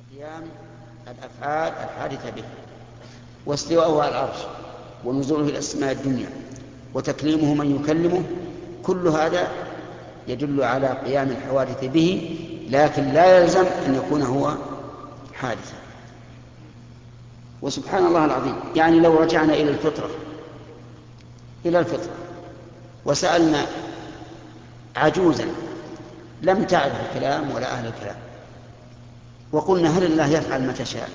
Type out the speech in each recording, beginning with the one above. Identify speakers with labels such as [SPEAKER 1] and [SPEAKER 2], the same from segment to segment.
[SPEAKER 1] قيام الأفعال الحادثة به، واستواءه على العرش، ونزوله إلى السماء الدنيا، وتكليمه من يكلمه، كل هذا يدل على قيام الحوادث به، لكن لا يلزم أن يكون هو حادثا. وسبحان الله العظيم، يعني لو رجعنا إلى الفطرة وسألنا عجوزا لم تعرف الكلام ولا أهل الكلام، وقلنا هل الله يفعل ما تشاء؟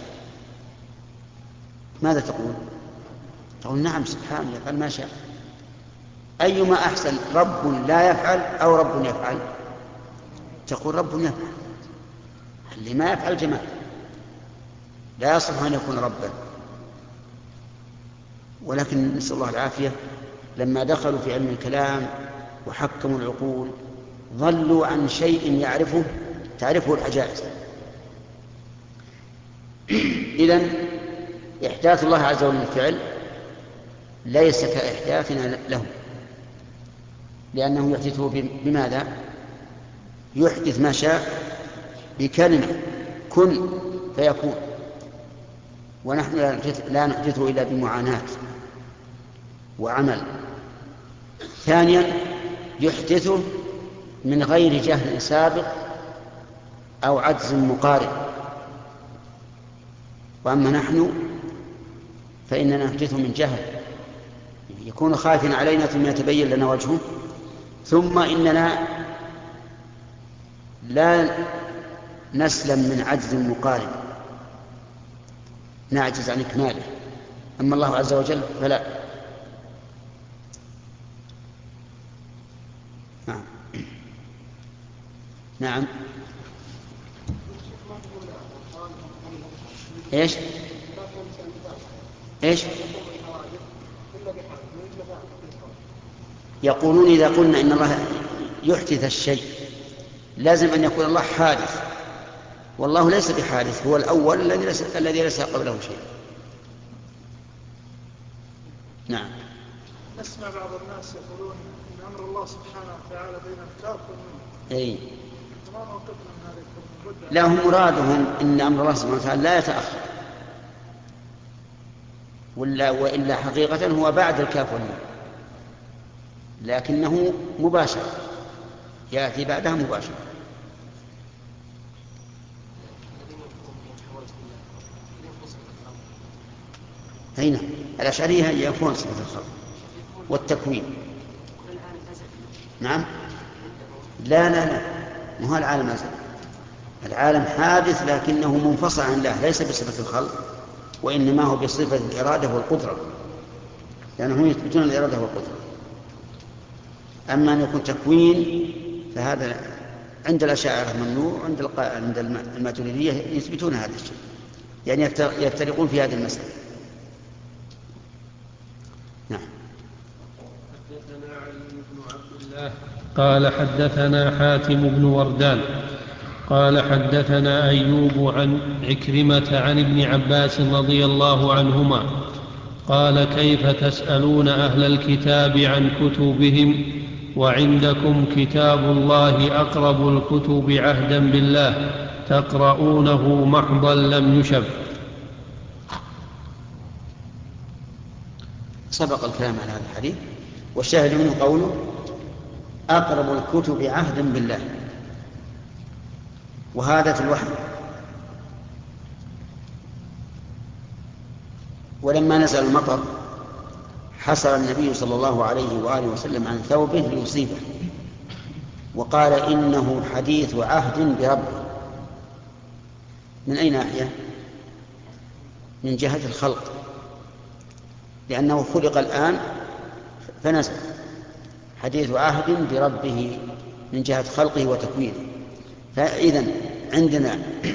[SPEAKER 1] ماذا تقول؟ تقول نعم سبحانه يفعل ما شاء. أيما أحسن، رب لا يفعل أو رب يفعل؟ تقول رب يفعل. اللي ما يفعل جمال، لا يصلح أن يكون ربا. ولكن نسأل الله العافية، لما دخلوا في علم الكلام وحكموا العقول ظلوا عن شيء تعرفه العجائز. إذن إحداث الله عز وجل الفعل ليس كإحداثنا له، لأنه يحدثه بماذا؟ يحدث ما شاء بكلمة كن فيكون، ونحن لا نحدثه إلا بمعاناة وعمل. ثانيا يحدثه من غير جهل سابق أو عجز مقارب. وأما نحن فإننا نحدثه من جهل، يكون خائفا علينا ثم يتبين لنا وجهه، ثم إننا لا نسلم من عجز مقارب، نعجز عن إكماله. أما الله عز وجل فلا. نعم. إيش يقولون؟ إذا قلنا إن الله يحدث الشيء لازم أن يكون الله حادث، والله ليس بحادث، هو الأول الذي ليس قبله شيء. نعم.
[SPEAKER 2] نسمع بعض الناس يقولون إن أمر الله سبحانه وتعالى بين الكاف والنون.
[SPEAKER 1] أي
[SPEAKER 2] ما موقفنا من هذا؟
[SPEAKER 1] لا، هم مرادهم إن أمر الله سبحانه وتعالى لا يتأخر، وإلا حقيقة هو بعد الكاف والنون، لكنه مباشر، يأتي بعدها مباشر. هنا الأشعرية يكون صفة الخلق والتكوين. نعم. لا ما هو العالم أزل، العالم حادث لكنه منفصل عن الله، ليس بصفة الخلق، وإنما هو بصفة الإرادة والقدرة، لأنهم يثبتون الإرادة والقدرة. أما أن يكون تكوين فهذا عند الأشاعرة ممنوع، عند الماتريدية يثبتون هذا الشيء، يعني يفترقون في هذه المسألة. نعم.
[SPEAKER 3] حدثنا علي بن عبد الله قال حدثنا حاتم بن وردان قال حدثنا أيوب عن عكرمة عن ابن عباس رضي الله عنهما قال كيف تسألون أهل الكتاب عن كتبهم وعندكم كتاب الله أقرب الكتب عهدا بالله تقرؤونه محضا لم يشب.
[SPEAKER 1] سبق الكلام على هذا الحديث، والشاهد منه قوله أقرب الكتب عهدا بالله، وهذا في الوحي. ولما نزل المطر حسر النبي صلى الله عليه وآله وسلم عن ثوبه ليصيبه، وقال إنه حديث عهد بربه. من أي ناحية؟ من جهة الخلق، لأنه خلق الآن فنزل، حديث عهد بربه من جهة خلقه وتكوينه. فإذن عندنا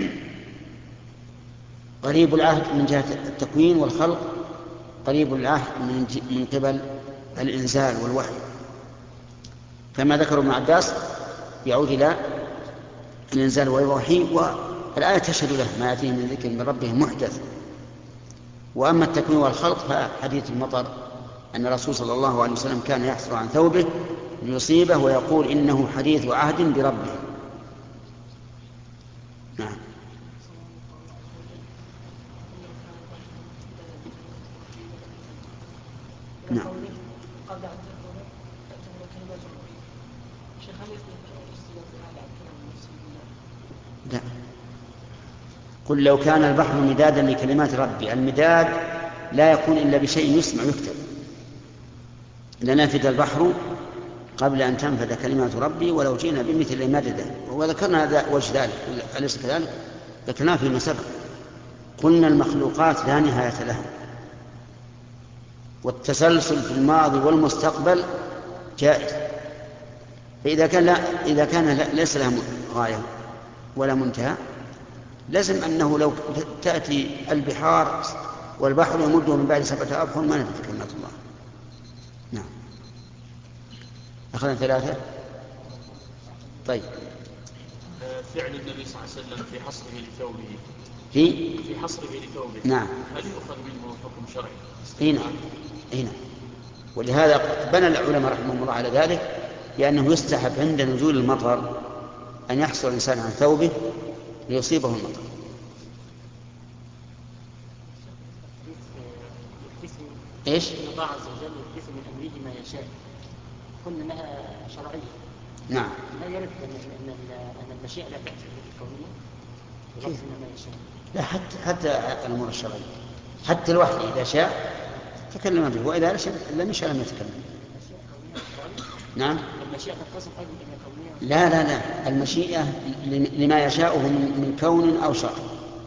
[SPEAKER 1] قريب العهد من جهة التكوين والخلق، قريب العهد من قبل الإنزال والوحي. كما ذكر ابن عباس يعود إلى الإنزال والوحي، والآية تشهد له ما يأتيه من ذكر من ربه محدث. وأما التكوين والخلق فحديث المطر أن الرسول صلى الله عليه وسلم كان يحصر عن ثوبه ليصيبه ويقول إنه حديث عهد بربه. نعم. قل لو كان البحر مدادا لكلمات ربي. المداد لا يكون إلا بشيء يسمع يكتب، لنفد البحر قبل أن تنفد كلمات ربي ولو جئنا بمثل مددا. وذكرنا هذا وجه ذلك، أليس كذلك؟ ذكرناه فيما سبق. قلنا المخلوقات لا نهاية لها، والتسلسل في الماضي والمستقبل جائز. فإذا كان ليس لها غاية ولا منتهى، لازم أنه لو تأتي البحار والبحر يمده من بعد 7 أبحر ما نفذت كلمات الله. نعم. أخذنا 3. طيب.
[SPEAKER 4] فعل النبي صلى الله عليه وسلم في حصره لثوبه في حصره لثوبه،
[SPEAKER 1] نعم،
[SPEAKER 4] هل يؤخذ منه حكم شرعي؟
[SPEAKER 1] هنا. ولهذا بنى العلماء رحمهم الله على ذلك، لأنه يستحب عند نزول المطر أن يحصل الإنسان عن ثوبه ليصيبه المطر. إيش؟
[SPEAKER 5] الله عز وجل يحدث من أمره ما يشاء، قلنا أنها شرعية.
[SPEAKER 1] نعم.
[SPEAKER 5] لا يرد أن المشيئة لا تأتي بالكونية يحدث ما يشاء.
[SPEAKER 1] لا، حتى الأمور الشرعية، حتى الوحي إذا شاء تكلم به، وإذا لم يشاء لم يتكلم. نعم.
[SPEAKER 5] المشيئة تتصف أيضا بما كونية.
[SPEAKER 1] لا، المشيئة لما يشاءه من كون أو شرع.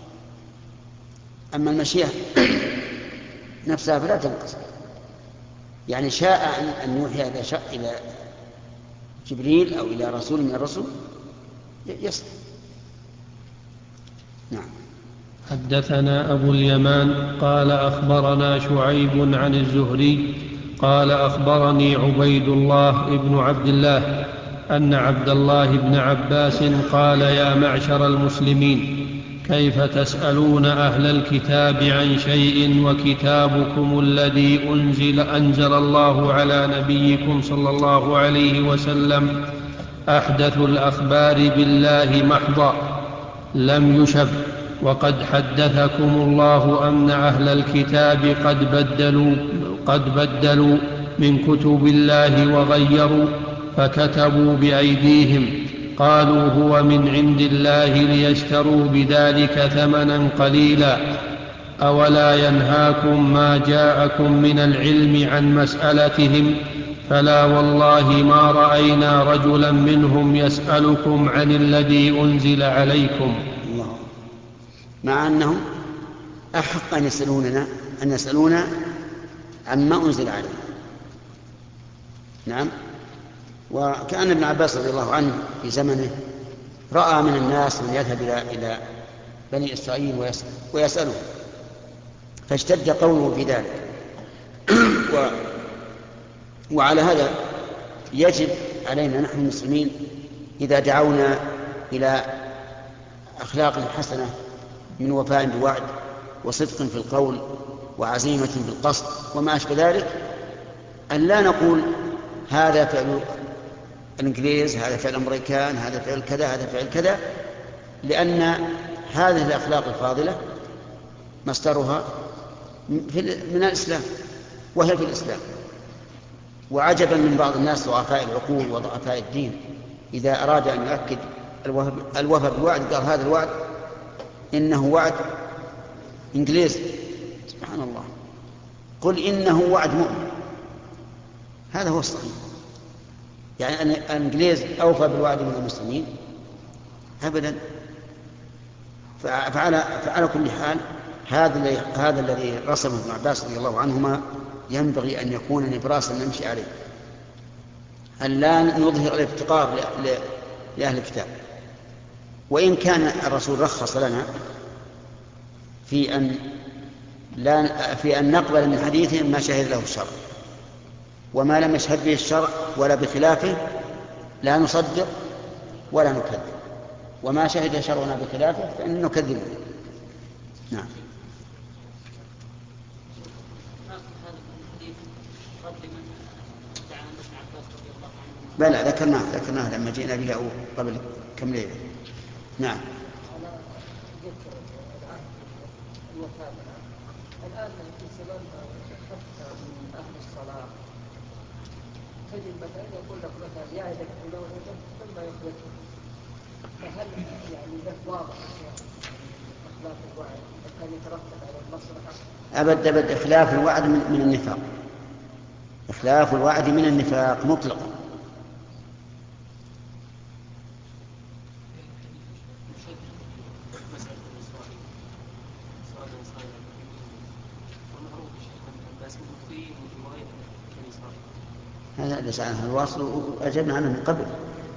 [SPEAKER 1] أما المشيئة نفسها فلا تنقسم. يعني شاء أن يوحي إذا شاء إلى جبريل أو إلى رسول من الرسل يصل. نعم.
[SPEAKER 3] حدثنا أبو اليمان قال أخبرنا شعيب عن الزهري قال أخبرني عبيد الله بن عبد الله أن عبد الله بن عباس قال يا معشر المسلمين كيف تسألون أهل الكتاب عن شيء وكتابكم الذي أنزل الله على نبيكم صلى الله عليه وسلم أحدث الأخبار بالله محضا لم يشب، وقد حدثكم الله أن أهل الكتاب قد بدلوا من كتب الله وغيروا فكتبوا بأيديهم، قالوا هو من عند الله ليشتروا بذلك ثمنا قليلا. أولا ينهاكم ما جاءكم من العلم عن مسألتهم؟ فلا والله ما رأينا رجلا منهم يسألكم عن الذي أنزل عليكم.
[SPEAKER 1] الله. مع أنهم أحق أن يسألونا عما أنزل عليه. نعم. وكأن ابن عباس رضي الله عنه في زمنه رأى من الناس من يذهب إلى بني إسرائيل ويسأله، فاشتد قوله في ذلك. وعلى هذا يجب علينا نحن المسلمين إذا دعونا إلى أخلاق حسنة من وفاء بوعد وصدق في القول وعزيمة بالقصد وما أشبه ذلك، أن لا نقول هذا فعل الإنجليز، هذا فعل الأمريكان، هذا فعل كذا، هذا فعل كذا، لأن هذه الأخلاق الفاضلة مصدرها من الإسلام وهي في الإسلام. وعجبا من بعض الناس ضعفاء العقول وضعفاء الدين إذا أراد أن يؤكد الوفاء بالوعد قال هذا الوعد إنه وعد إنجليزي. سبحان الله. قل إنه وعد مؤمن، هذا هو الصحيح. يعني أن الإنجليز أوفى بالوعد من المسلمين أبدا. فعلى كل حال هذا الذي رسمه ابن عباس رضي الله عنهما ينبغي أن يكون نبراسا نمشي عليه، أن لا نظهر الافتقار لأهل الكتاب. وإن كان الرسول رخص لنا في أن نقبل من حديثهم ما شهد له الشرع، وما لم يشهد به الشرع ولا بخلافه لا نصدق ولا نكذب، وما شهد شرعنا بخلافه فإن نكذبه. نعم. بلى ذكرناه لما جئنا به قبل كم ليلة. نعم.
[SPEAKER 6] الآن في سبب حتى من أهل الصلاة تجد مثلا يقول لك مثلا يعدك بلونة ثم يخرجك، فهل يعني له واضح إخلاف الوعد كان يترتب على المصلحة؟
[SPEAKER 1] أبد إخلاف الوعد من النفاق، إخلاف الوعد من النفاق مطلقا. هذا ليس عنه الواصل، وأجبنا عنه من قبل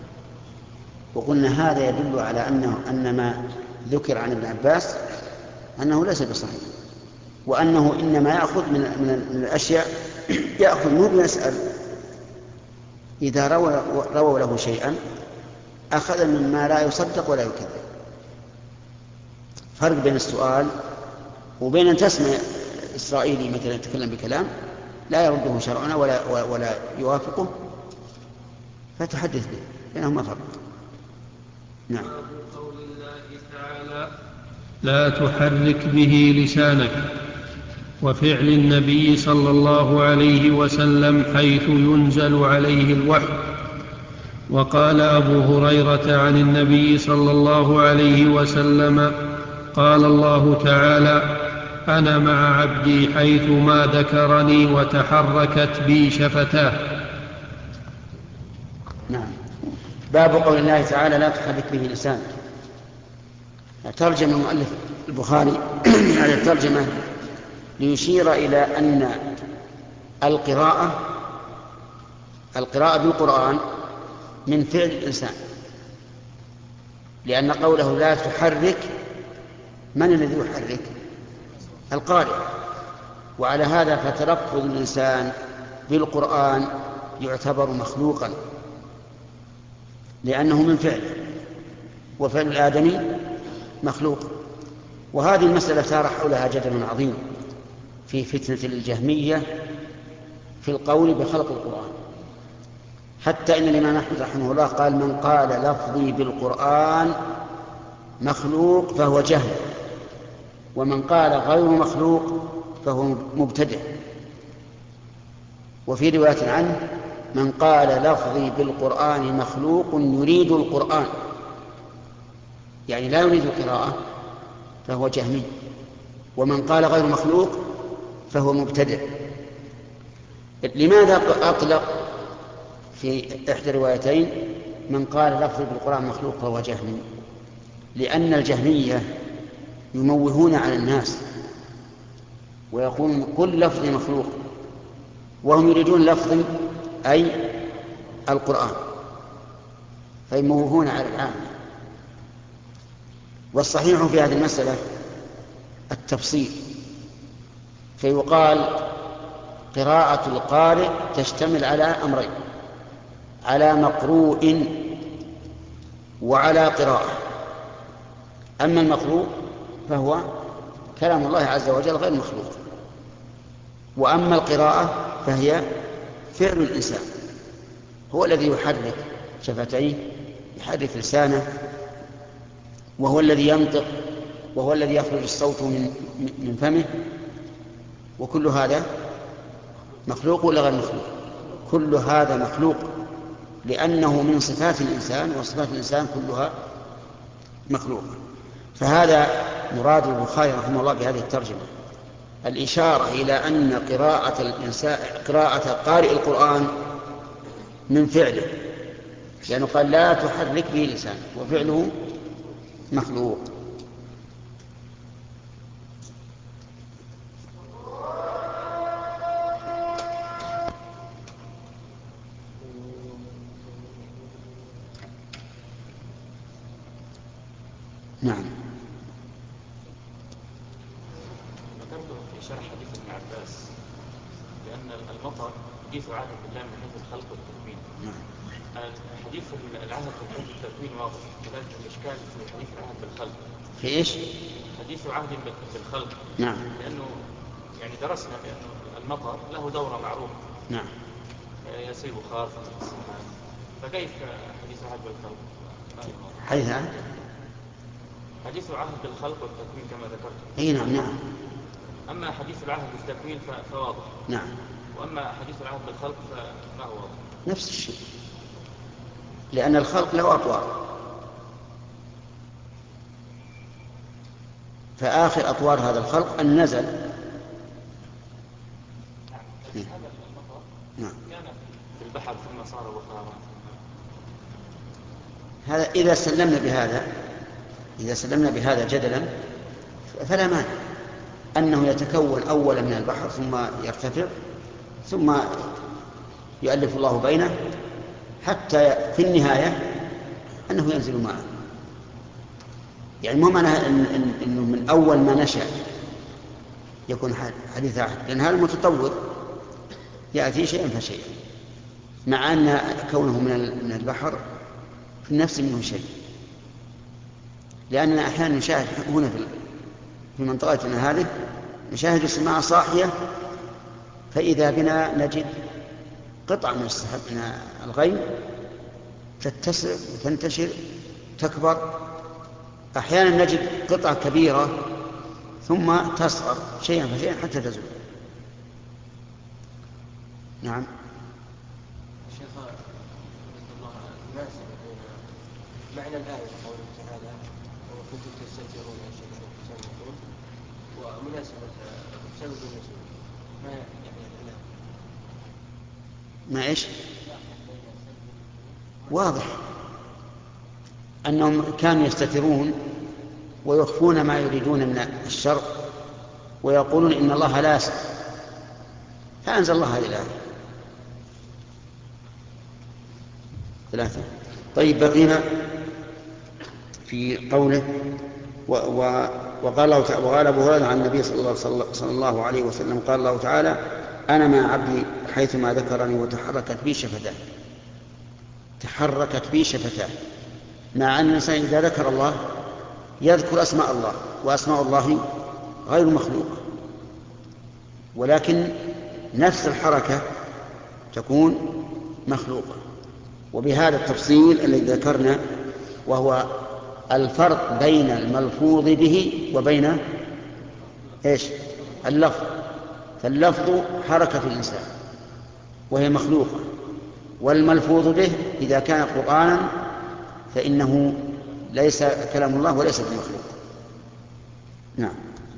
[SPEAKER 1] وقلنا هذا يدل على أن ما ذكر عن ابن عباس أنه ليس بصحيح، وأنه إنما يأخذ من الأشياء، يأخذ مو بيسأل. إذا رووا له شيئا أخذ مما لا يصدق ولا يكذب. فرق بين السؤال وبين أن تسمع إسرائيلي مثلا يتكلم بكلام لا يرده شرعنا ولا يوافقه فتحدث به، بينهما فرق. نعم.
[SPEAKER 3] قول الله تعالى: لا تحرك به لسانك، وفعل النبي صلى الله عليه وسلم حيث ينزل عليه الوحي. وقال أبو هريرة عن النبي صلى الله عليه وسلم: قال الله تعالى: أنا مع عبدي حيث ما ذكرني وتحركت بي شفتاه.
[SPEAKER 1] نعم. باب قول الله تعالى: لا تحرك به لسانك. ترجم المؤلف البخاري على الترجمة ليشير إلى أن القراءة بالقرآن من فعل الإنسان، لأن قوله لا تحرك، من الذي يحرك؟ القارئ. وعلى هذا فتلفظ الإنسان بالقرآن يعتبر مخلوقا لأنه من فعله، وفعل الآدمي مخلوق. وهذه المسألة ثار حولها جدل عظيم في فتنة الجهمية في القول بخلق القرآن، حتى إن الإمام أحمد رحمه الله قال: من قال لفظي بالقرآن مخلوق فهو جهل، ومن قال غير مخلوق فهو مبتدع. وفي رواية عنه: من قال لفظي بالقرآن مخلوق يريد القرآن، يعني لا يريد القراءة، فهو جهمي. ومن قال غير مخلوق فهو مبتدع. لماذا أطلق في إحدى الروايتين من قال لفظي بالقرآن مخلوق فهو جهمي؟ لأن الجهمية يموهون على الناس ويقولون كل لفظ مخلوق، وهم يريدون لفظ أي القرآن، فيموهون على العامة. والصحيح في هذه المسألة التفصيل، فيقال قراءة القارئ تشتمل على أمرين: على مقروء وعلى قراءة. أما المقروء فهو كلام الله عز وجل غير مخلوق، وأما القراءة فهي فعل الإنسان، هو الذي يحرك شفتيه، يحرك لسانه، وهو الذي ينطق، وهو الذي يخرج الصوت من فمه. وكل هذا مخلوق ولا غير مخلوق؟ كل هذا مخلوق، لأنه من صفات الإنسان، وصفات الإنسان كلها مخلوق. فهذا مراد البخاري رحمه الله بهذه الترجمة، الإشارة إلى أن قراءة قارئ القرآن من فعله، لأنه قال لا تحرك به لسانك، وفعله مخلوق. نعم.
[SPEAKER 4] ذكرت في شرح حديث ابن عباس بأن المطر حديث عهد بالله من حيث الخلق والتكوين. حديث العهد من حيث التكوين واضح، ولكن الإشكال في حديث العهد بالخلق.
[SPEAKER 1] في إيش؟
[SPEAKER 4] حديث عهد بالخلق.
[SPEAKER 1] نعم.
[SPEAKER 4] لأنه يعني درسنا بأن المطر له دورة معروفة.
[SPEAKER 1] نعم.
[SPEAKER 4] يصير بخار في السماء، فكيف حديث عهد بالخلق؟ حديث عهد بالخلق والتكوين كما ذكرت.
[SPEAKER 1] أي نعم. نعم.
[SPEAKER 4] أما حديث العهد بالتكوين فواضح.
[SPEAKER 1] نعم.
[SPEAKER 4] وأما حديث العهد بالخلق فما هو واضح؟
[SPEAKER 1] نفس الشيء، لأن الخلق له أطوار، فآخر أطوار هذا الخلق أن نزل.
[SPEAKER 4] نعم. كان في البحر ثم صار بخارا.
[SPEAKER 1] هذا إذا سلمنا بهذا جدلا فلا مانع أنه يتكون أولا من البحر ثم يرتفع ثم يؤلف الله بينه حتى في النهاية أنه ينزل معه. يعني مو معنى أنه من أول ما نشأ يكون حديث عهد، لأن هذا المتطور يأتي شيئا فشيئا، مع أن كونه من البحر في النفس منه شيء. لأننا أحيانا نشاهد هنا في منطقتنا هذه نشاهد السماء صاحية، فإذا بنا نجد قطع من السحاب من الغيم تتسع وتنتشر تكبر. أحيانا نجد قطع كبيرة ثم تصغر شيئا فشيئا حتى تزول. نعم.
[SPEAKER 6] شيخ الله مناسبة بين معنى الآية قوله تعالى وكنتم تستترون أشياء تسمعون ومناسبة سبب النزول ما يعني الإعلام
[SPEAKER 1] ما إيش؟ واضح أنهم كانوا يستترون ويخفون ما يريدون من الشر ويقولون إن الله لا يسمع، فأنزل الله هذه الآية. 3. طيب بقينا في قوله وقال أبو هريرة عن النبي صلى الله عليه وسلم قال الله تعالى أنا مع عبدي حيثما ذكرني وتحركت بي شفتاه. مع أن الإنسان إذا ذكر الله يذكر أسماء الله، وأسماء الله غير مخلوقة، ولكن نفس الحركة تكون مخلوقة. وبهذا التفصيل الذي ذكرنا وهو الفرق بين الملفوظ به وبين إيش؟ اللفظ. فاللفظ حركة الإنسان وهي مخلوقة، والملفوظ به إذا كان قرآنا فإنه ليس كلام الله وليس بمخلوق. نعم.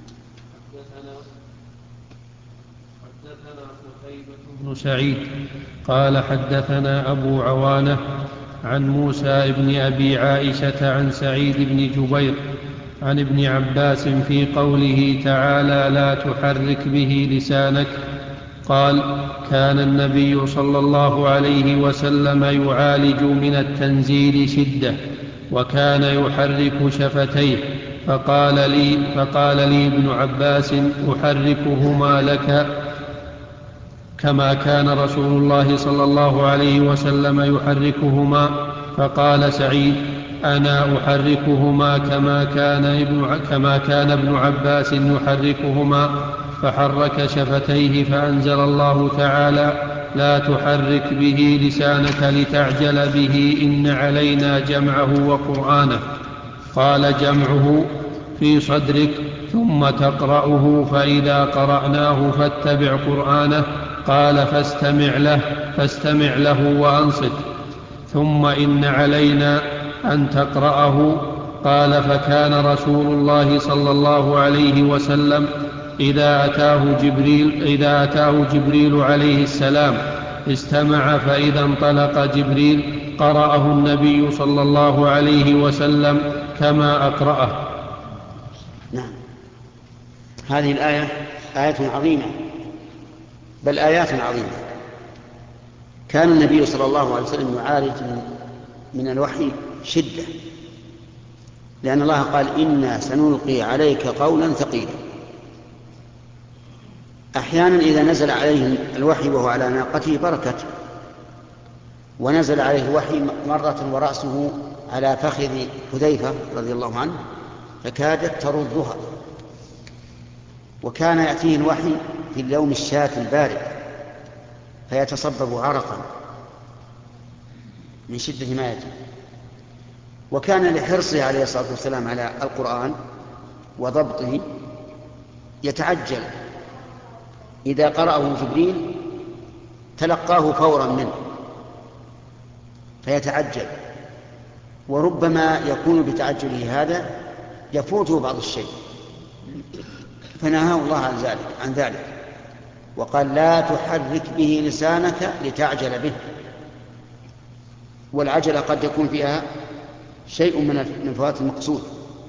[SPEAKER 3] حدثنا قتيبة بن سعيد قال حدثنا أبو عوانة عن موسى بن أبي عائشة عن سعيد بن جبير عن ابن عباس في قوله تعالى لا تحرك به لسانك قال كان النبي صلى الله عليه وسلم يعالج من التنزيل شدة وكان يحرك شفتيه فقال لي ابن عباس أحركهما لك كما كان رسول الله صلى الله عليه وسلم يحركهما؟ فقال سعيد أنا أحركهما كما كان ابن عباس يحركهما. فحرك شفتيه فأنزل الله تعالى لا تحرك به لسانك لتعجل به إن علينا جمعه وقرآنه. قال جمعه في صدرك ثم تقرأه فإذا قرأناه فاتبع قرآنه. قال فاستمع له وأنصت ثم إن علينا أن تقرأه. قال فكان رسول الله صلى الله عليه وسلم إذا أتاه جبريل عليه السلام استمع فإذا انطلق جبريل قرأه النبي صلى الله عليه وسلم كما أقرأه.
[SPEAKER 1] نعم. هذه الآية آية عظيمة، بل آيات عظيمة. كان النبي صلى الله عليه وسلم يعالج من الوحي شدة، لأن الله قال إنا سنلقي عليك قولا ثقيلا. أحيانا إذا نزل عليه الوحي وهو على ناقته بركت، ونزل عليه الوحي مرة ورأسه على فخذ حذيفة رضي الله عنه فكادت تردها. وكان يأتيه الوحي في اليوم الشاة البارد فيتصبب عرقا من شدة ما يجب. وكان لحرصه عليه الصلاة والسلام على القرآن وضبطه يتعجل إذا قرأه جبريل تلقاه فورا منه فيتعجل، وربما يكون بتعجله هذا يفوته بعض الشيء فنهاه الله عن ذلك وقال لا تحرك به لسانك لتعجل به. والعجلة قد يكون فيها شيء من فوات المقصود.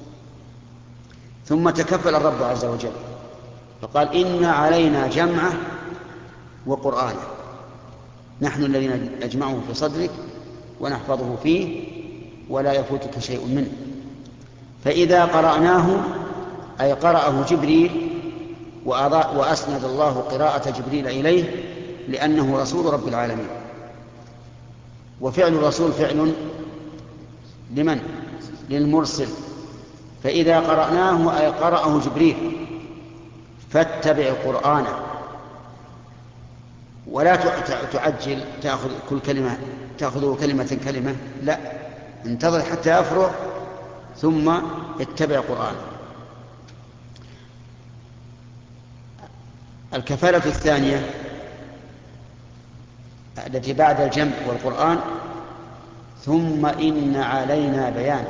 [SPEAKER 1] ثم تكفل الرب عز وجل فقال إن علينا جمعه وقرآنه، نحن الذين نجمعه في صدرك ونحفظه فيه ولا يفوتك شيء منه. فإذا قرأناه أي قرأه جبريل وأسند الله قراءة جبريل إليه لأنه رسول رب العالمين. وفعل الرسول فعل لمن؟ للمرسل. فإذا قرأناه أي قرأه جبريل فاتبع قرآنه ولا تعجل تأخذ كلمة كلمة، لا، انتظر حتى يفرغ ثم اتبع قرآنه. الكفالة الثانية التي بعد الجمع والقرآن ثم إن علينا بيانه.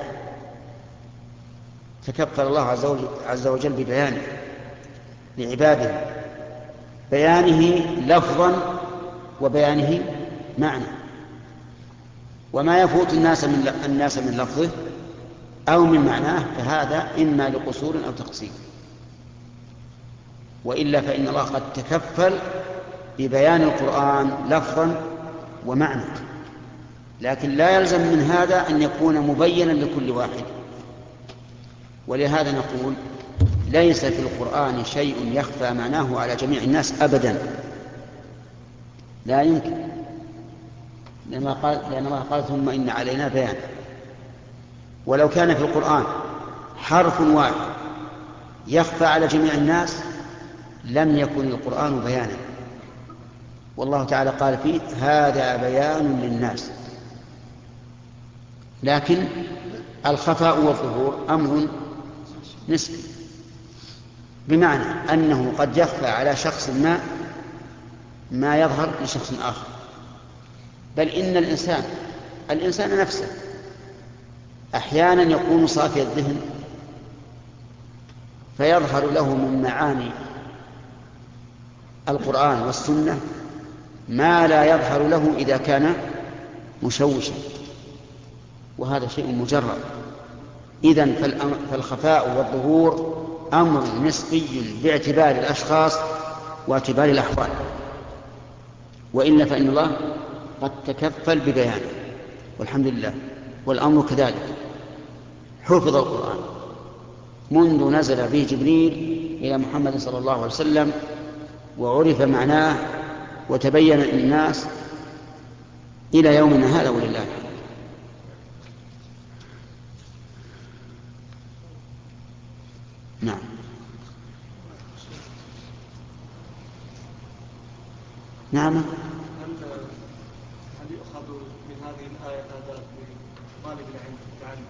[SPEAKER 1] تكفل الله عز وجل ببيانه لعباده، بيانه لفظا وبيانه معنى. وما يفوت الناس من لفظه أو من معناه فهذا إما لقصور أو تقصير، وإلا فإن الله قد تكفل ببيان القرآن لفظا ومعنى، لكن لا يلزم من هذا أن يكون مبينا لكل واحد. ولهذا نقول ليس في القرآن شيء يخفى معناه على جميع الناس أبدا، لا يمكن، لأن الله قال ثم إن علينا بيان. ولو كان في القرآن حرف واحد يخفى على جميع الناس لم يكن القرآن بيانا. والله تعالى قال فيه هذا بيان للناس. لكن الخفاء والظهور أمر نسبي، بمعنى أنه قد يخفى على شخص ما يظهر لشخص آخر. بل إن الإنسان نفسه أحيانا يكون صافي الذهن فيظهر له من معاني القرآن والسنة ما لا يظهر له إذا كان مشوشا، وهذا شيء مجرد. إذن فالخفاء والظهور أمر نسبي باعتبار الأشخاص واعتبار الأحوال، وإلا فإن الله قد تكفل ببيانه والحمد لله. والأمر كذلك، حفظ القرآن منذ نزل به جبريل إلى محمد صلى الله عليه وسلم وعرف معناه وتبين للناس إلى يومنا هذا ولله الحمد. نعم. نعم.
[SPEAKER 2] هل يؤخذ من هذه الآية آداب لطالب العلم التعلم؟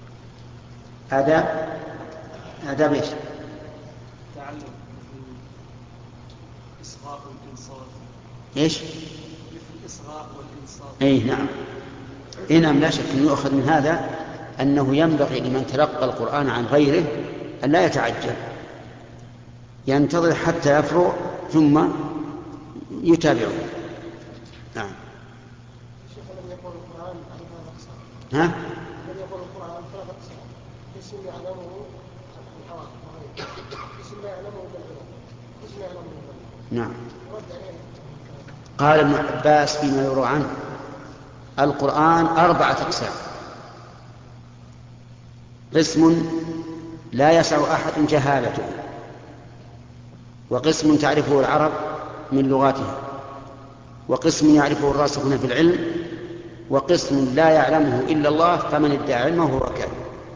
[SPEAKER 1] آداب إيش؟
[SPEAKER 2] تعلم مثل الإصغاء والإنصات.
[SPEAKER 1] إيش؟
[SPEAKER 2] مثل الإصغاء والإنصات.
[SPEAKER 1] أي نعم. نعم، لا شك أن يؤخذ من هذا أنه ينبغي لمن تلقى القرآن عن غيره أن لا يتعجل، ينتظر حتى يفرغ ثم يتابعه. نعم.
[SPEAKER 2] الشيخ لم يقول القرآن عن هذا أقسام.
[SPEAKER 1] ها؟
[SPEAKER 2] لم يقول القرآن ثلاث أقسام: اسم يعلمه الحواس وغيره، اسم لا يعلمه بالعلم، اسم يعلمه بالعلم.
[SPEAKER 1] نعم. قال ابن عباس فيما يروى عنه القرآن 4 أقسام: قسم لا يسع أحد جهالته، وقسم تعرفه العرب من لغاتها، وقسم يعرفه الراسخون في العلم، وقسم لا يعلمه إلا الله فمن ادعى علمه هو كاذب.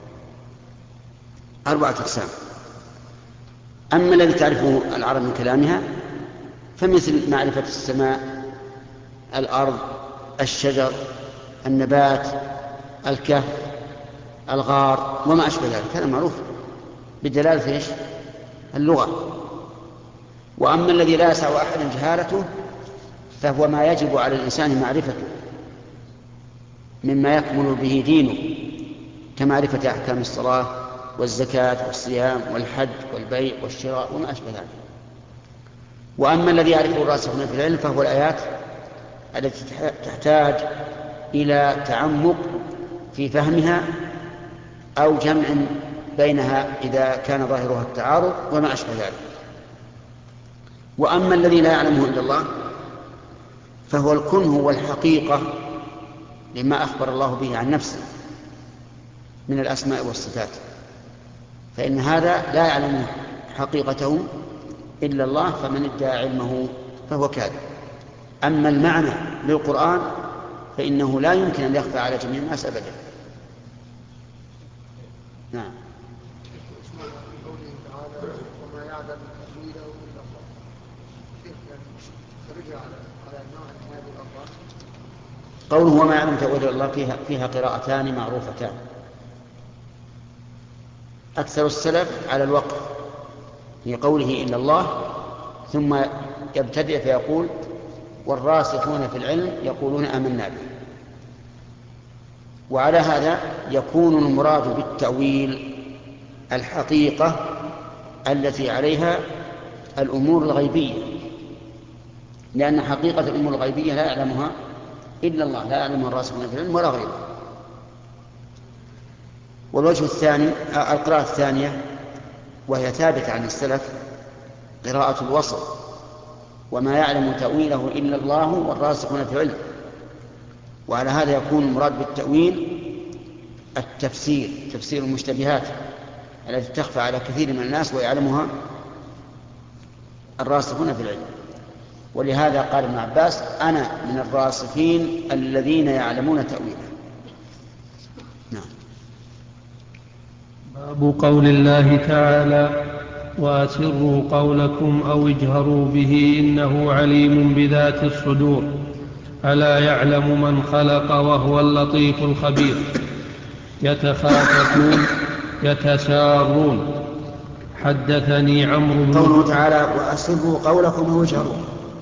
[SPEAKER 1] 4 أقسام. أما الذي تعرفه العرب من كلامها فمثل معرفة السماء، الأرض، الشجر، النبات، الكهف، الغار وما أشبه ذلك، هذا معروف بدلالة إيش؟ اللغة. وأما الذي لا يسع أحد جهالته فهو ما يجب على الإنسان معرفته مما يكمل به دينه، كمعرفة أحكام الصلاة والزكاة والصيام والحج والبيع والشراء وما أشبه ذلك. وأما الذي يعرفه الراسخون في العلم فهو الآيات التي تحتاج إلى تعمق في فهمها أو جمع بينها إذا كان ظاهرها التعارض وما أشبه ذلك. وأما الذي لا يعلمه إلا الله فهو الكنه والحقيقة لما أخبر الله به عن نفسه من الأسماء والصفات، فإن هذا لا يعلم حقيقته إلا الله، فمن ادعى علمه فهو كاذب. أما المعنى للقرآن فإنه لا يمكن أن يخفى على جميع الناس أبدا. نعم.
[SPEAKER 2] قوله تعالى وما يعلم تأويله إلا الله، كيف ترجع على نوع من هذه الألفاظ؟
[SPEAKER 1] قوله وما يعلم تأويله إلا الله فيها قراءتان معروفتان. أكثر السلف على الوقف في قوله إلا الله، ثم يبتدئ فيقول والراسخون في العلم يقولون آمنا به. وعلى هذا يكون المراد بالتأويل الحقيقة التي عليها الأمور الغيبية، لأن حقيقة الأمور الغيبية لا يعلمها إلا الله، لا يعلمها الراسخون في العلم ولا غيره. والوجه الثاني القراءة الثانية وهي ثابتة عن السلف قراءة الوصل وما يعلم تأويله إلا الله والراسخون في العلم. وعلى هذا يكون المراد بالتأويل التفسير، تفسير المشتبهات التي تخفى على كثير من الناس ويعلمها الراسخون في العلم. ولهذا قال ابن عباس أنا من الراسخين الذين يعلمون تأويله. نعم.
[SPEAKER 3] باب قول الله تعالى وأسروا قولكم أو اجهروا به إنه عليم بذات الصدور ألا يعلم من خلق وهو اللطيف الخبير. يتخافتون يتسارون. حدثني عمرو بن
[SPEAKER 1] قوله تعالى وأسروا قولكم أو اجهروا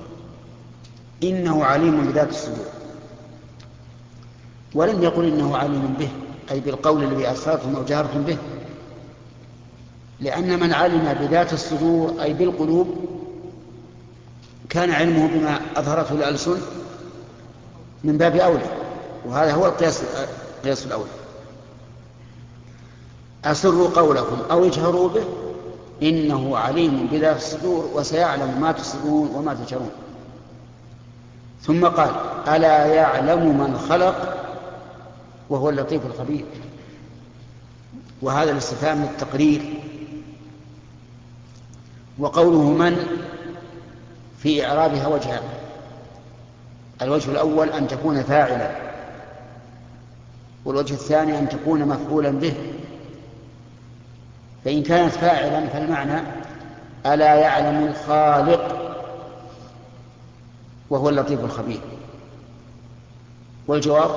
[SPEAKER 1] إنه عليم بذات الصدور، ولم يقل إنه عليم به أي بالقول الذي أسررتم أو جهرتم به، لأن من علم بذات الصدور أي بالقلوب كان علمه بما أظهرته الألسن من باب أولى، وهذا هو القياس الأولى. أسروا قولكم أو اجهروا به إنه عليم بذات الصدور وسيعلم ما تسرون وما تجهرون. ثم قال ألا يعلم من خلق وهو اللطيف الخبير، وهذا الاستفهام للتقرير. وقوله من في إعرابها وجهان: الوجه الأول أن تكون فاعلا، والوجه الثاني أن تكون مفعولا به. فإن كانت فاعلا فالمعنى ألا يعلم الخالق وهو اللطيف الخبير. والجواب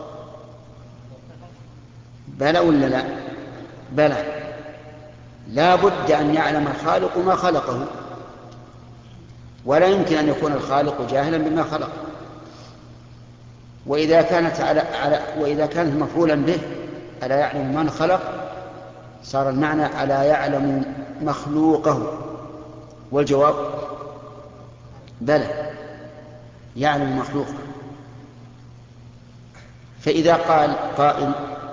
[SPEAKER 1] بلى ولا لا؟ بلى، لا بد أن يعلم الخالق ما خلقه، ولا يمكن أن يكون الخالق جاهلا بما خلق. وإذا كانت مفعولا به ألا يعلم من خلق صار المعنى ألا يعلم مخلوقه. والجواب بلى، يعلم مخلوقه. فإذا قال قائل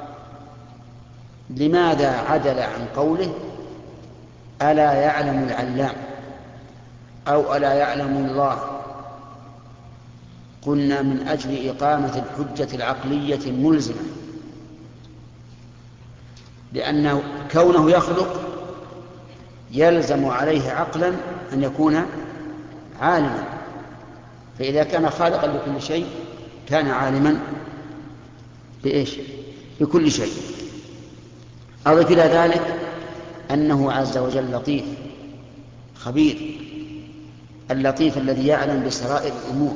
[SPEAKER 1] لماذا عدل عن قوله ألا يعلم العلام أو ألا يعلم الله؟ قلنا من أجل إقامة الحجة العقلية الملزمة، لأن كونه يخلق يلزم عليه عقلا أن يكون عالما، فإذا كان خالقا لكل شيء كان عالما بإيش؟ بكل شيء. أضف إلى ذلك أنه عز وجل لطيف خبير، اللطيف الذي يعلم بسرائر الأمور،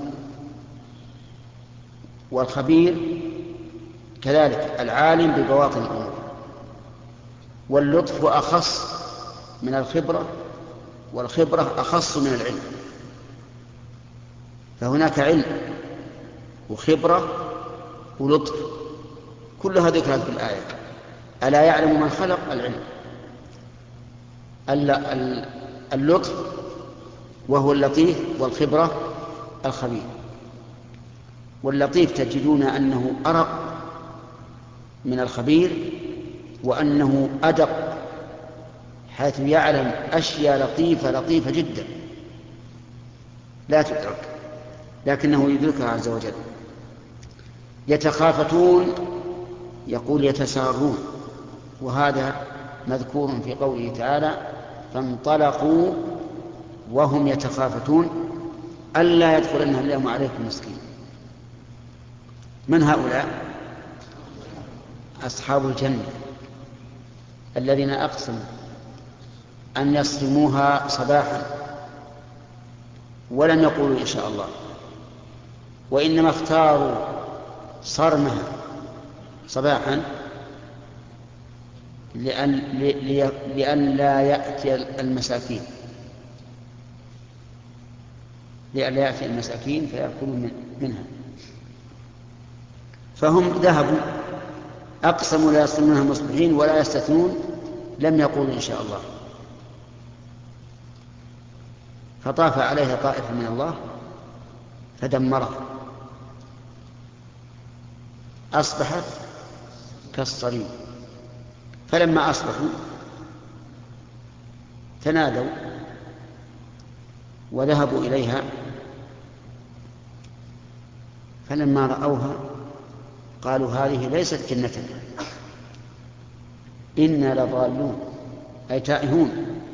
[SPEAKER 1] والخبير كذلك العالم ببواطن الأمور. واللطف أخص من الخبرة، والخبرة أخص من العلم. فهناك علم وخبرة ولطف كلها ذكرت في الآية. ألا يعلم من خلق العلم، اللطف وهو اللطيف، والخبرة الخبير. واللطيف تجدون أنه أرق من الخبير، وأنه أدق، حيث يعلم أشياء لطيفة جدا لا تدرك، لكنه يدركها عز وجل. يتخافتون، يقول يتسارون، وهذا مذكور في قوله تعالى: فانطلقوا وهم يتخافتون ألا يدخلنها اليوم عليكم مسكين. من هؤلاء؟ أصحاب الجنة الذين أقسموا أن يصرموها صباحا ولم يقولوا إن شاء الله، وإنما اختاروا صرمها صباحا لأن لا يأتي المساكين، فيأكلون منها. فهم ذهبوا أقسموا لا يصرمونها مصبحين ولا يستثنون، لم يقولوا إن شاء الله. فطاف عليها طائف من الله فدمرها، أصبحت كالصريم. فلما أصبحوا تنادوا وذهبوا إليها، فلما رأوها قالوا: هذه ليست جنتنا، إنا لضالون، أي تائهون،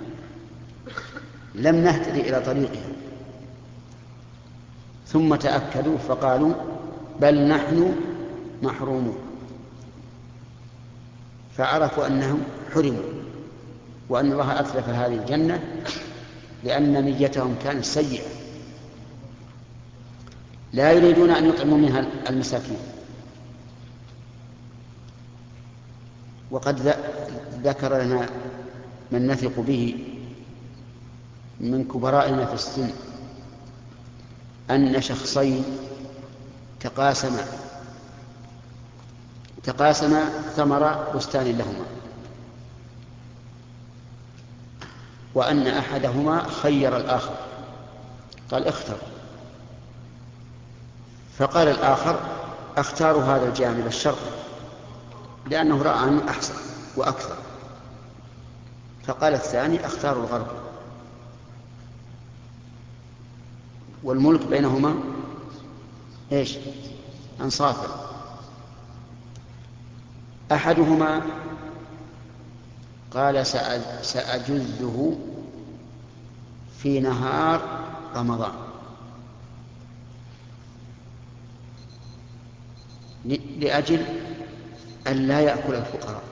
[SPEAKER 1] لم نهتدي إلى طريقها. ثم تأكدوا فقالوا: بل نحن محرومون. فعرفوا أنهم حرموا، وأن الله أتلف هذه الجنة لأن نيتهم كانت سيئة، لا يريدون أن يطعموا منها المساكين. وقد ذكر لنا من نثق به من كبرائنا في السن أن شخصين تقاسما ثمر بستان لهما، وأن أحدهما خير الآخر، قال: اختر. فقال الآخر: أختار هذا الجانب الشرقي لأنه رأى أنه أحسن وأكثر. فقال الثاني: أختار الغرب. والملك بينهما إيش؟ أنصافا. أحدهما قال: سأجزه في نهار رمضان، لأجل أن لا يأكل الفقراء.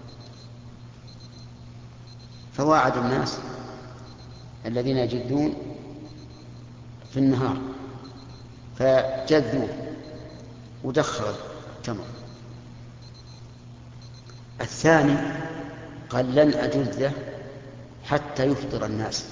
[SPEAKER 1] فواعد الناس الذين يجدون في النهار، فجذوه ودخل التمر. الثاني قال: لن أجذه حتى يفطر الناس.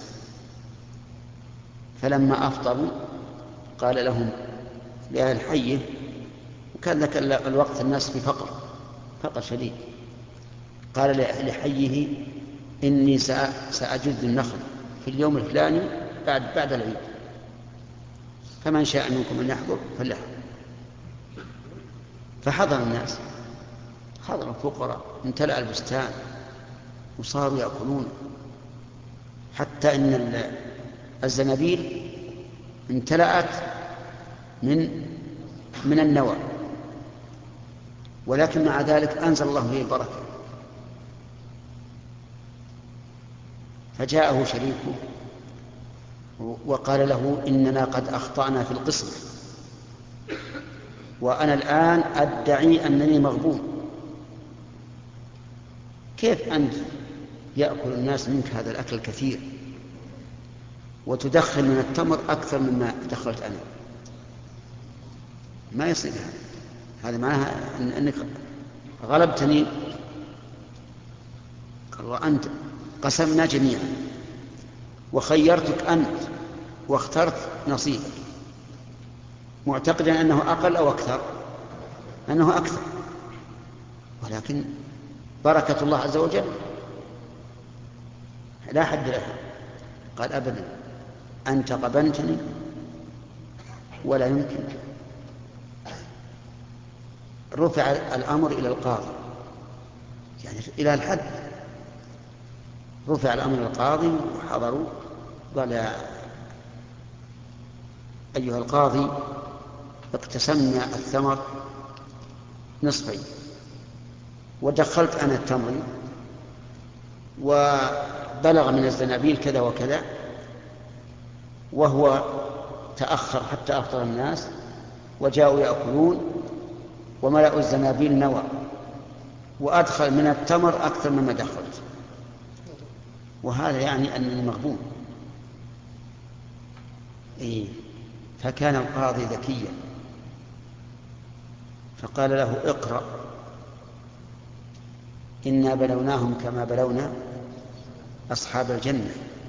[SPEAKER 1] فلما أفطروا قال لهم لأهل حيه، وكان ذاك الوقت الناس في فقر شديد، قال لحيه: إني سأجذ النخل في اليوم الفلاني بعد العيد، فمن شاء منكم أن يحضر فليحضر. فحضر الناس، حضر الفقراء، امتلأ البستان وصاروا يأكلون، حتى إن الزنابيل امتلأت من النوى، ولكن مع ذلك أنزل الله فيه البركة. فجاءه شريكه وقال له: إننا قد أخطأنا في القسمة، وأنا الآن أدعي أنني مغبون. كيف أنت يأكل الناس منك هذا الأكل الكثير وتدخل من التمر أكثر مما دخلت أنا؟ ما يصير هذا معناها أنك غلبتني. قال: وأنت قسمنا جميعا وخيرتك أنت واخترت نصيبك، معتقدا أنه أقل أو أكثر، أنه أكثر، ولكن بركة الله عز وجل لا حد لها. قال أبدا، أنت قبلتني ولا يمكن. رفع الأمر إلى القاضي، يعني إلى الحد. رفع الأمر إلى القاضي وحضروا، قال يا أيها القاضي اقتسمنا الثمر نصفين، ودخلت أنا التمر، وبلغ من الزنابيل كذا وكذا، وهو تأخر حتى أفطر الناس وجاءوا يأكلون، وملأوا الزنابيل نوى، وأدخل من التمر أكثر مما دخلت، وهذا يعني أنني مغبون. فكان القاضي ذكيا فقال له اقرأ إنا بلوناهم كما بلونا أصحاب الجنة،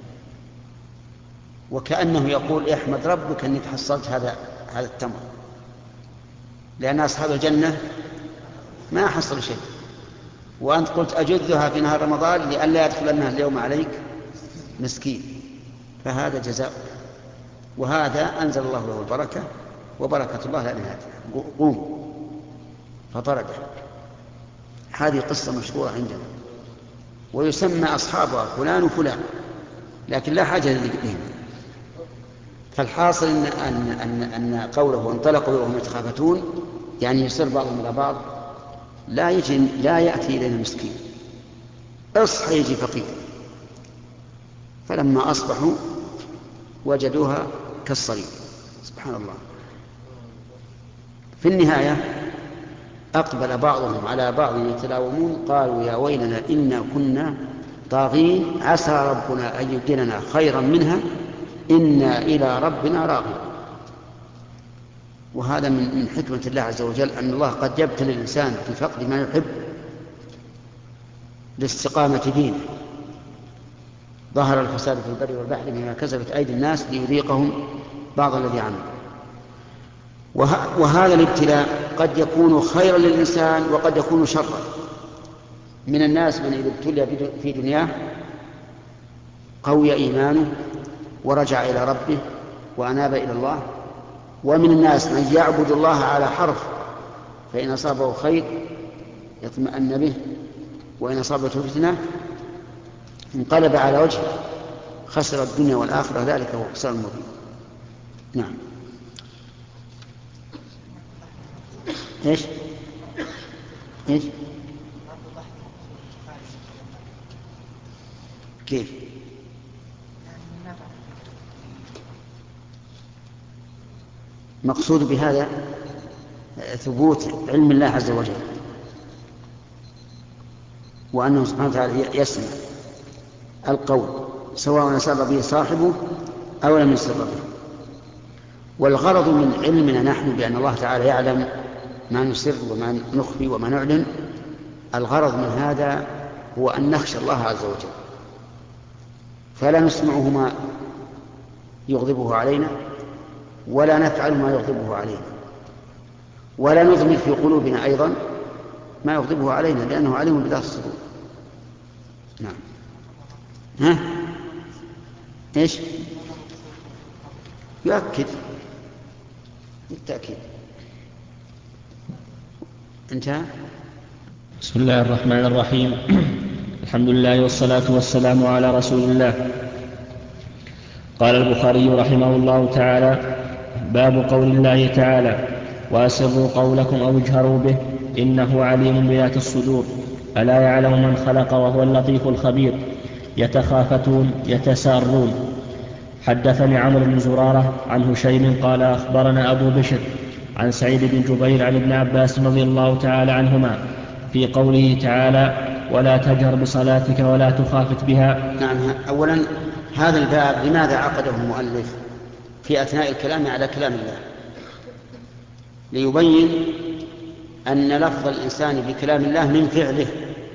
[SPEAKER 1] وكأنه يقول احمد ربك أني تحصلت هذا التمر، لأن أصحاب الجنة ما حصلوا شيء، وأنت قلت أجذها في نهار رمضان لئلا يدخلنها اليوم عليك مسكين، فهذا جزاء. وهذا أنزل الله له البركة، وبركة الله لا نهاية. قوم فطرده. هذه قصة مشهورة عندنا، ويسمى أصحابها فلان وفلان، لكن لا حاجة لذكرهم. فالحاصل أن قوله وانطلقوا وهم يتخافتون يعني يصير بعضهم إلى بعض، لا يأتي إلينا مسكين، اصحى يجي فقير. فلما أصبحوا وجدوها كالصريم. سبحان الله. في النهاية أقبل بعضهم على بعض يتلاومون، قالوا يا ويلنا إنا كنا طاغين، عسى ربنا أن يبدلنا خيرا منها إنا إلى ربنا راغبون. وهذا من حكمة الله عز وجل، أن الله قد يبتلي الإنسان في فقد ما يحب لاستقامة دينه. ظهر الفساد في البر والبحر بما كسبت أيدي الناس ليذيقهم بعض الذي عملوا. وهذا الابتلاء قد يكون خيرا للإنسان وقد يكون شرا. من الناس من إذا ابتلي في دنياه قوي إيمانه ورجع إلى ربه وأناب إلى الله، ومن الناس من يعبد الله على حرف، فإن أصابه خير يطمئن به، وإن أصابته فتنة انقلب على وجهه خسر الدنيا والآخرة، ذلك هو خسران مبين. نعم. ايش كيف؟ مقصود بهذا ثبوت علم الله عز وجل، وأنه سبحانه وتعالى يسمع القول سواء سر به صاحبه أو لم يسر به. والغرض من علمنا نحن بأن الله تعالى يعلم ما نسر وما نخفي وما نعلن، الغرض من هذا هو أن نخشى الله عز وجل، فلا نسمعه ما يغضبه علينا، ولا نفعل ما يغضبه علينا، ولا نضمر في قلوبنا أيضا ما يغضبه علينا، لأنه عليم بذات الصدور. نعم. ايش؟ يؤكد بالتأكيد. انتهى.
[SPEAKER 7] بسم الله الرحمن الرحيم. الحمد لله والصلاة والسلام على رسول الله. قال البخاري رحمه الله تعالى: باب قول الله تعالى: وأسروا قولكم أو اجهروا به إنه عليم بذات الصدور. ألا يعلم من خلق وهو اللطيف الخبير. يتخافتون يتسارون. حدثني عمرو بن زرارة عن هشيم قال أخبرنا أبو بشر عن سعيد بن جبير عن ابن عباس رضي الله تعالى عنهما في قوله تعالى: ولا تجهر بصلاتك ولا تخافت بها.
[SPEAKER 1] نعم. أولا هذا الباب لماذا عقده المؤلف في أثناء الكلام على كلام الله؟ ليبين أن لفظ الإنسان بكلام الله من فعله.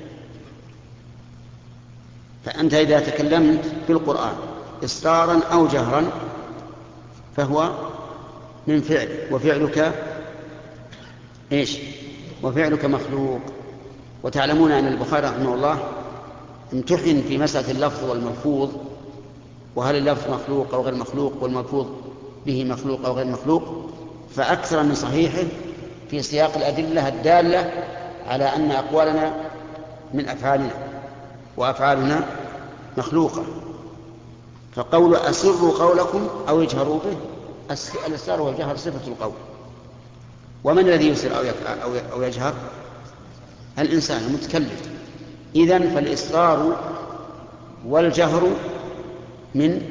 [SPEAKER 1] فأنت إذا تكلمت بالقرآن إصرارا أو جهرا فهو من فعل، وفعلك إيش؟ وفعلك مخلوق. وتعلمون أن البخاري رحمه الله امتحن في مسألة اللفظ والملفوظ، وهل اللفظ مخلوق أو غير مخلوق والملفوظ به مخلوق أو غير مخلوق، فأكثر من صحيحه في سياق الأدلة الدالة على أن أقوالنا من أفعالنا وأفعالنا مخلوقة. فقول أسروا قولكم أو اجهروا به، الإسرار والجهر صفة القول، ومن الذي يسر أو يجهر؟ الإنسان المتكلم. إذن فالإسرار والجهر من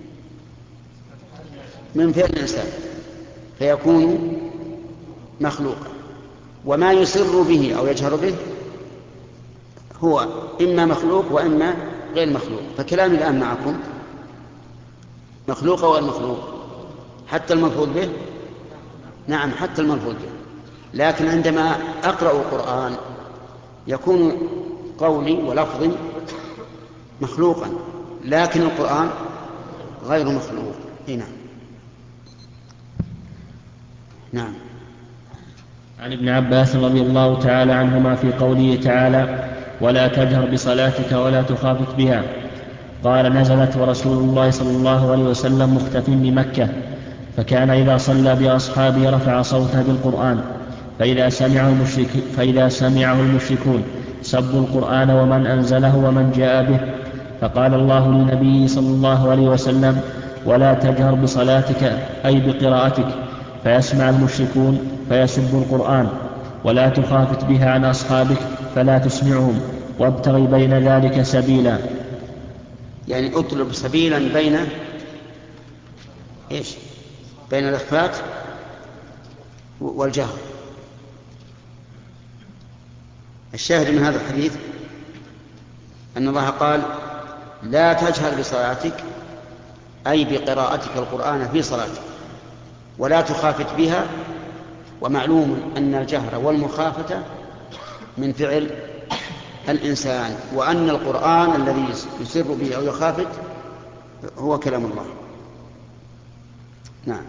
[SPEAKER 1] فعل الإنسان فيكون مخلوقا، وما يسر به أو يجهر به هو إما مخلوق وإما غير مخلوق. فكلامي الآن معكم مخلوق أو غير مخلوق؟ حتى الملفوظ به؟ نعم، حتى الملفوظ به. لكن عندما أقرأ القرآن يكون قولي ولفظي مخلوقا، لكن القرآن غير مخلوق. هنا نعم.
[SPEAKER 7] عن ابن عباس رضي الله تعالى عنهما في قوله تعالى: ولا تجهر بصلاتك ولا تخافت بها، قال: نزلت ورسول الله صلى الله عليه وسلم مختف بمكة، فكان إذا صلى بأصحابه رفع صوته بالقرآن، فإذا سمعه المشركون سبوا القرآن ومن أنزله ومن جاء به، فقال الله للنبي صلى الله عليه وسلم: ولا تجهر بصلاتك أي بقراءتك، فيسمع المشركون فيسبوا القرآن، ولا تخافت بها عن أصحابك فلا تسمعهم، وابتغي بين ذلك سبيلا.
[SPEAKER 1] يعني اطلب سبيلا بين الإخفات والجهر. الشاهد من هذا الحديث أن الله قال: لا تجهر بصلاتك أي بقراءتك القرآن في صلاتك، ولا تخافت بها. ومعلوم أن الجهر والمخافة من فعل الإنسان، وأن القرآن الذي يسر به أو يخافت هو كلام الله. نعم.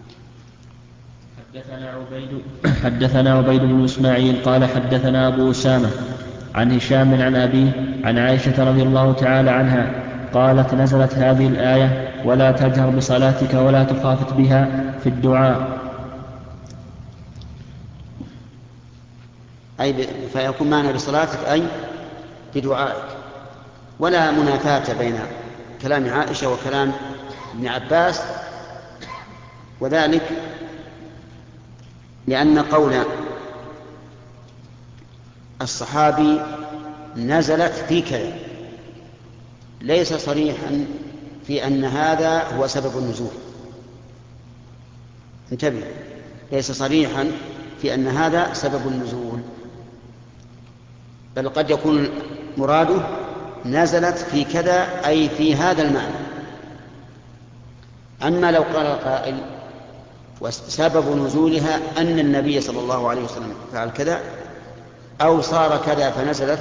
[SPEAKER 7] حدثنا عبيد بن إسماعيل قال: حدثنا أبو أسامة عن هشام عن أبيه عن عائشة رضي الله تعالى عنها قالت: نزلت هذه الآية: ولا تجهر بصلاتك ولا تخافت بها في الدعاء.
[SPEAKER 1] أي فيكون معنى بصلاتك أي بدعائك، ولا منافاة بين كلام عائشة وكلام ابن عباس، وذلك لأن قول الصحابي نزلت في كذا ليس صريحا في أن هذا هو سبب النزول. انتبه، ليس صريحا في أن هذا سبب النزول، بل قد يكون مراده نزلت في كذا أي في هذا المعنى. أما لو قال القائل وسبب نزولها أن النبي صلى الله عليه وسلم فعل كذا أو صار كذا فنزلت،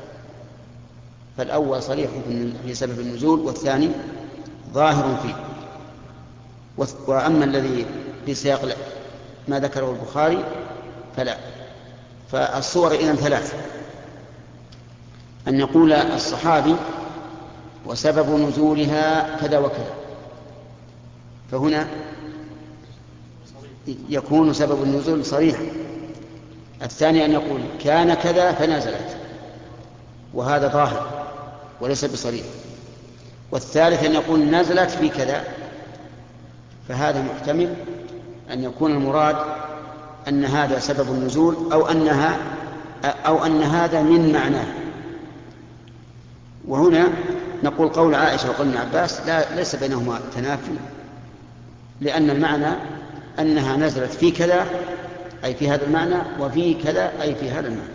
[SPEAKER 1] فالأول صريح في سبب النزول والثاني ظاهر فيه. وأما الذي في سياق ما ذكره البخاري فلا. فالصور إذن ثلاث: أن يقول الصحابي وسبب نزولها كذا وكذا، فهنا يكون سبب النزول صريحا. الثاني أن يقول كان كذا فنزلت، وهذا ظاهر وليس بصريح. والثالث أن يقول نزلت في كذا، فهذا محتمل أن يكون المراد أن هذا سبب النزول أو أن هذا من معناه. وهنا نقول قول عائشة وقول ابن عباس ليس بينهما تنافي، لأن المعنى أنها نزلت في كذا أي في هذا المعنى، وفي كذا أي في هذا المعنى.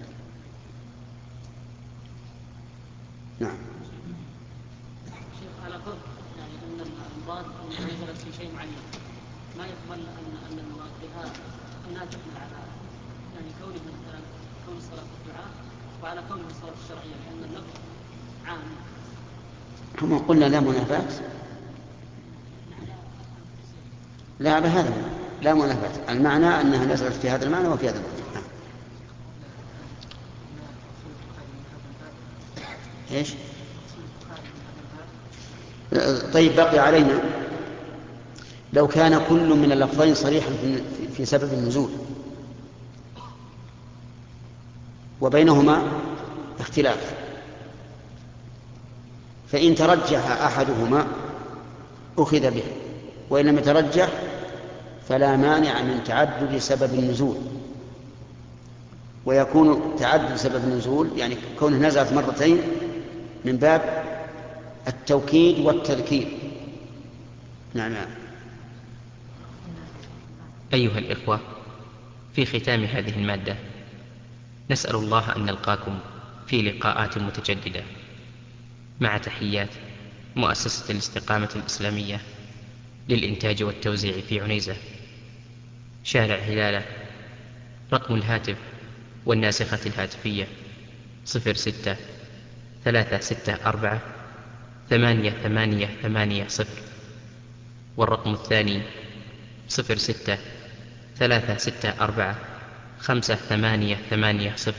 [SPEAKER 1] نعم.
[SPEAKER 5] شيخ، على فرض يعني أن المراد نزلت في شيء معين، ما يقبل أن المراد بها ينافي على يعني كونه مثلا كون الصلاة الدعاء وعلى كونه الصلاة الشرعية، لأن اللفظ عام.
[SPEAKER 1] هم قلنا لا منافاة، لا بهذا لا منافاة. المعنى أنها نزلت في هذا المعنى وفي هذا المعنى. إيش؟ طيب بقي علينا لو كان كل من اللفظين صريحا في سبب النزول وبينهما اختلاف، فإن ترجح أحدهما أخذ به، وإن لم يترجح فلا مانع من تعدد سبب النزول. ويكون تعدد سبب النزول يعني كونه نزلت مرتين من باب التوكيد والتذكير. نعم.
[SPEAKER 8] أيها الإخوة، في ختام هذه المادة نسأل الله أن نلقاكم في لقاءات متجددة، مع تحيات مؤسسة الاستقامة الإسلامية للإنتاج والتوزيع في عنيزة، شارع هلالة. رقم الهاتف والناسخة الهاتفية 06-364-8880، والرقم الثاني 06-364-5880،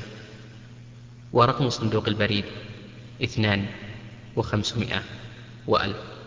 [SPEAKER 8] ورقم صندوق البريد 2 و500 و1000.